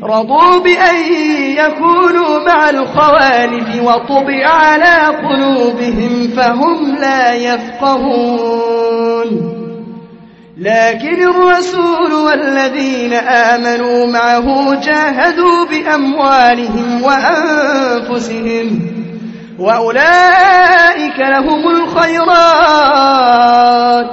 رضوا بأن يكونوا مع الخوالف وطبع على قلوبهم فهم لا يفقهون لكن الرسول والذين آمنوا معه جاهدوا بأموالهم وأنفسهم وأولئك لهم الخيرات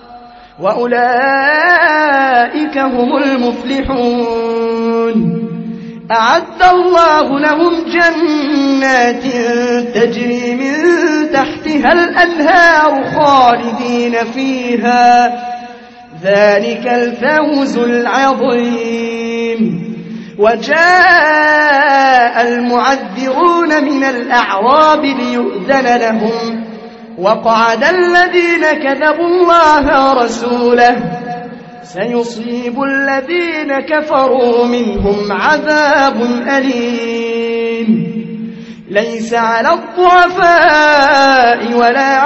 وأولئك هم المفلحون أعد الله لهم جنات تجري من تحتها الأنهار خالدين فيها ذلك الفوز العظيم وجاء المعذرون من الأعراب ليؤذن لهم وقعد الذين كذبوا الله ورسوله سيصيب الذين كفروا منهم عذاب أليم ليس على الضعفاء ولا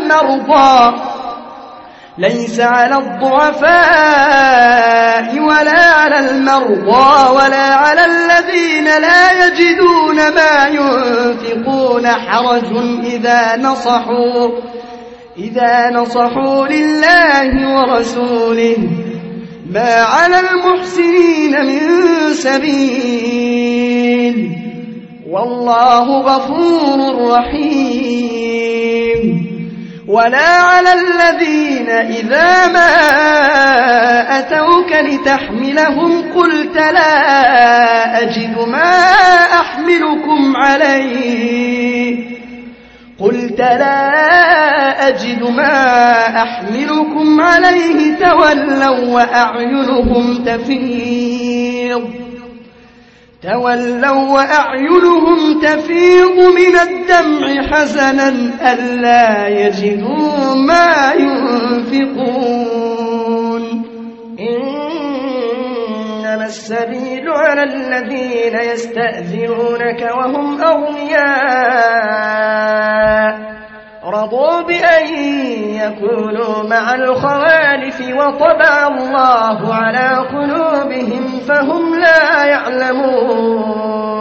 على المرضى ولا على الذين لا يجدون ما ينفقون حرج إذا نصحوا لله ورسوله ما على المحسنين من سبيل والله غفور رحيم ولا على الذين إذا ما أتوك لتحملهم قلت لا أجد ما أحملكم عليه تولوا وأعينهم تفيض من الدمع حزنا ألا يجدوا ما ينفقون إنما السبيل على الذين يستأذنونك وهم أغنياء رضوا بأن يكونوا مع الخوالف وطبع الله على قلوبهم فهم لا يعلمون